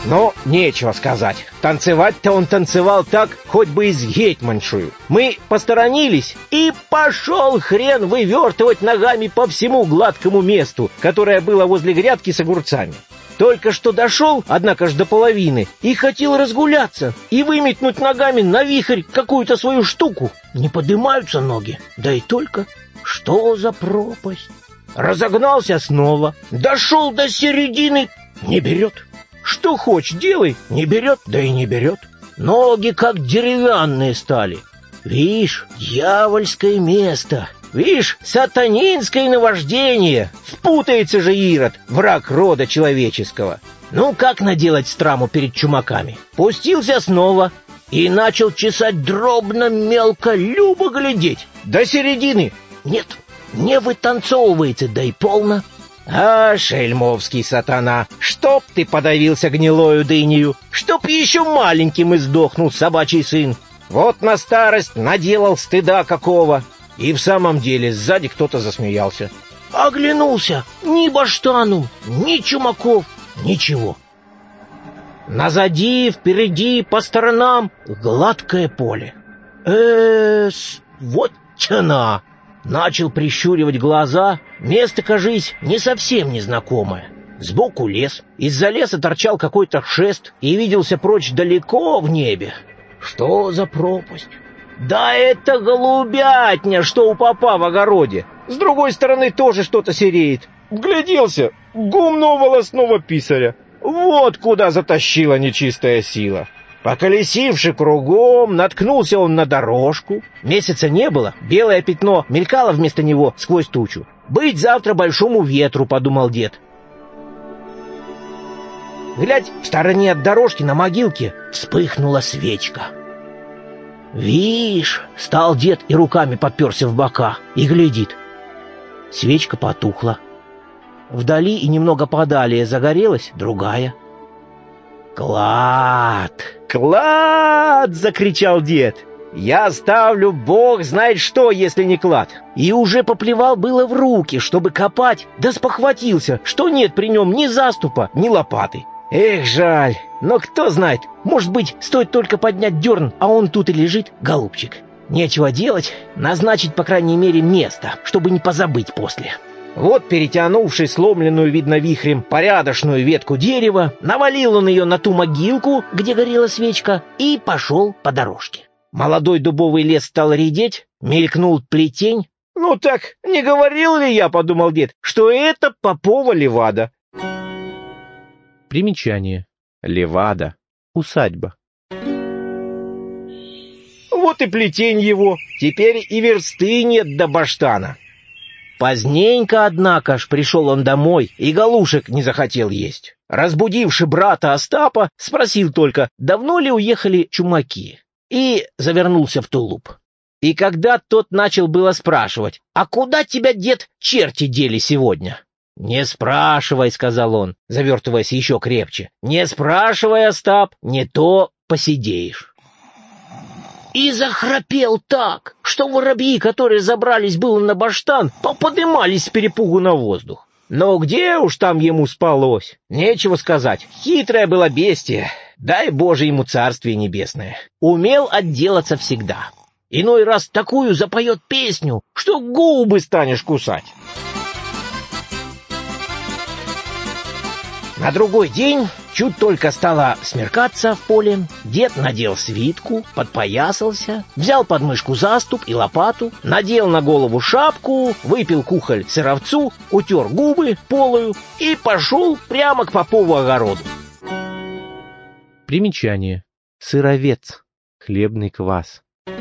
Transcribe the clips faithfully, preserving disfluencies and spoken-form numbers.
Но нечего сказать. Танцевать-то он танцевал так, хоть бы из гетьманшую. Мы посторонились, и пошел хрен вывертывать ногами по всему гладкому месту, которое было возле грядки с огурцами. Только что дошел, однако ж до половины, и хотел разгуляться и выметнуть ногами на вихрь какую-то свою штуку. Не поднимаются ноги, да и только. Что за пропасть? Разогнался снова, дошел до середины, не берет. Что хочешь делай, не берет, да и не берет. Ноги как деревянные стали. Вишь, дьявольское место. Вишь, сатанинское наваждение. Впутается же Ирод, враг рода человеческого. Ну, как наделать страму перед чумаками? Пустился снова и начал чесать дробно, мелко, любо глядеть. До середины. Нет, не вытанцовывается, да и полно. А, шельмовский сатана, чтоб ты подавился гнилою дынею, чтоб еще маленьким издохнул собачий сын. Вот на старость наделал стыда какого. И в самом деле сзади кто-то засмеялся. Оглянулся, ни баштану, ни чумаков, ничего. Назади, впереди, по сторонам гладкое поле. Эс, вот тяна. Начал прищуривать глаза. Место, кажись, не совсем незнакомое. Сбоку лес. Из-за леса торчал какой-то шест и виделся прочь далеко в небе. Что за пропасть? Да это голубятня, что у попа в огороде. С другой стороны тоже что-то сереет. Вгляделся, гумно волосного писаря. Вот куда затащила нечистая сила. Поколесивши кругом, наткнулся он на дорожку. Месяца не было, белое пятно мелькало вместо него сквозь тучу. «Быть завтра большому ветру», — подумал дед. Глядь, в стороне от дорожки на могилке вспыхнула свечка. «Вишь!» — стал дед и руками подперся в бока и глядит. Свечка потухла. Вдали и немного подалее загорелась другая. «Клад! Клад!» — закричал дед. «Я ставлю бог знает что, если не клад!» И уже поплевал было в руки, чтобы копать, да спохватился, что нет при нем ни заступа, ни лопаты. Эх, жаль, но кто знает, может быть, стоит только поднять дерн, а он тут и лежит, голубчик. Нечего делать, назначить, по крайней мере, место, чтобы не позабыть после. Вот, перетянувший сломленную, видно, вихрем порядочную ветку дерева, навалил он ее на ту могилку, где горела свечка, и пошел по дорожке. Молодой дубовый лес стал редеть, мелькнул плетень. «Ну так, не говорил ли я, — подумал дед, — что это попова левада?» Примечание. Левада. Усадьба. Вот и плетень его, теперь и версты нет до баштана. Поздненько, однако ж, пришел он домой и галушек не захотел есть. Разбудивши брата Остапа, спросил только, давно ли уехали чумаки, и завернулся в тулуп. И когда тот начал было спрашивать, а куда тебя, дед, черти дели сегодня? «Не спрашивай, — сказал он, завертываясь еще крепче, — не спрашивай, Остап, не то посидеешь». И захрапел так, что воробьи, которые забрались было на баштан, поподымались с перепугу на воздух. Но где уж там ему спалось? Нечего сказать, хитрое было бестие, дай Боже ему царствие небесное. Умел отделаться всегда. Иной раз такую запоет песню, что губы станешь кусать. На другой день, чуть только стало смеркаться в поле, дед надел свитку, подпоясался, взял под мышку заступ и лопату, надел на голову шапку, выпил кухоль сыровцу, утер губы полою и пошел прямо к попову огороду. Примечание. Сыровец. Хлебный квас.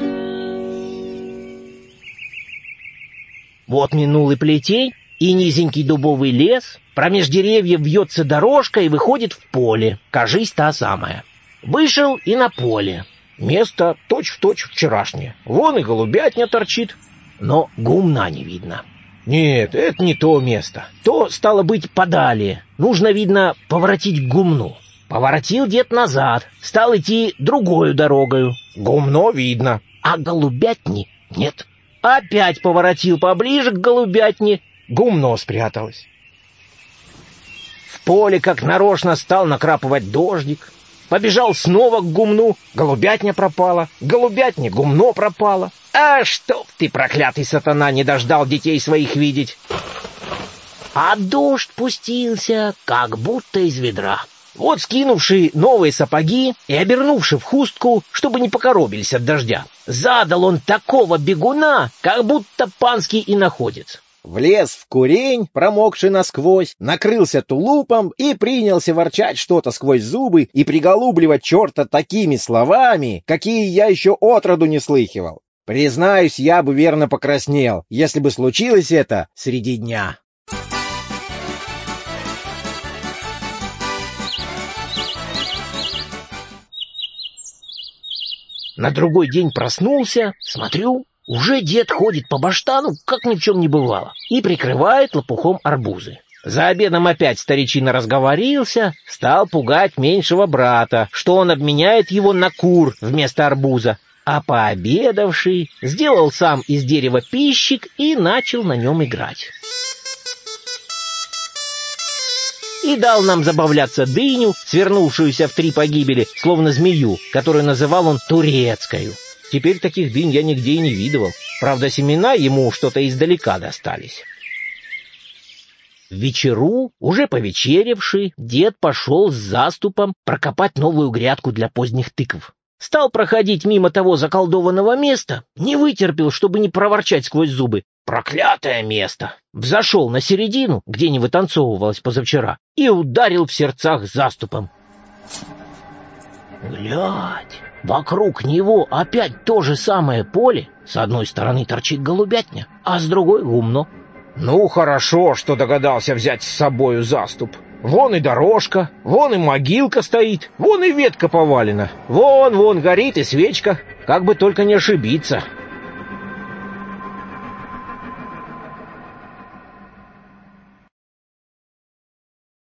Вот минул и плетень, и низенький дубовый лес, промеж деревьев вьется дорожка и выходит в поле, кажись, та самая. Вышел и на поле. Место точь-в-точь вчерашнее. Вон и голубятня торчит, но гумна не видно. Нет, это не то место. То, стало быть, подалее. Нужно, видно, поворотить к гумну. Поворотил дед назад, стал идти другою дорогою. Гумно видно, а голубятни нет. Опять поворотил поближе к голубятне, гумно спряталось. В поле как нарочно стал накрапывать дождик. Побежал снова к гумну, голубятня пропала, голубятня гумно пропало. А чтоб ты, проклятый сатана, не дождал детей своих видеть. А дождь пустился, как будто из ведра. Вот скинувший новые сапоги и обернувший в хустку, чтобы не покоробились от дождя, задал он такого бегуна, как будто панский иноходец. Влез в курень, промокший насквозь, накрылся тулупом и принялся ворчать что-то сквозь зубы и приголубливать черта такими словами, какие я еще отроду не слыхивал. Признаюсь, я бы верно покраснел, если бы случилось это среди дня. На другой день проснулся, смотрю, уже дед ходит по баштану, как ни в чем не бывало, и прикрывает лопухом арбузы. За обедом опять старичина разговорился, стал пугать меньшего брата, что он обменяет его на кур вместо арбуза. А пообедавший сделал сам из дерева пищик и начал на нем играть. И дал нам забавляться дыню, свернувшуюся в три погибели, словно змею, которую называл он турецкою. Теперь таких дынь я нигде и не видывал. Правда, семена ему что-то издалека достались. В вечеру, уже повечеревший, дед пошел с заступом прокопать новую грядку для поздних тыкв. Стал проходить мимо того заколдованного места, не вытерпел, чтобы не проворчать сквозь зубы. Проклятое место! Взошел на середину, где не вытанцовывалось позавчера, и ударил в сердцах заступом. Глядь, вокруг него опять то же самое поле. С одной стороны торчит голубятня, а с другой гумно. Ну, хорошо, что догадался взять с собою заступ. Вон и дорожка, вон и могилка стоит, вон и ветка повалена. Вон, вон горит и свечка, как бы только не ошибиться.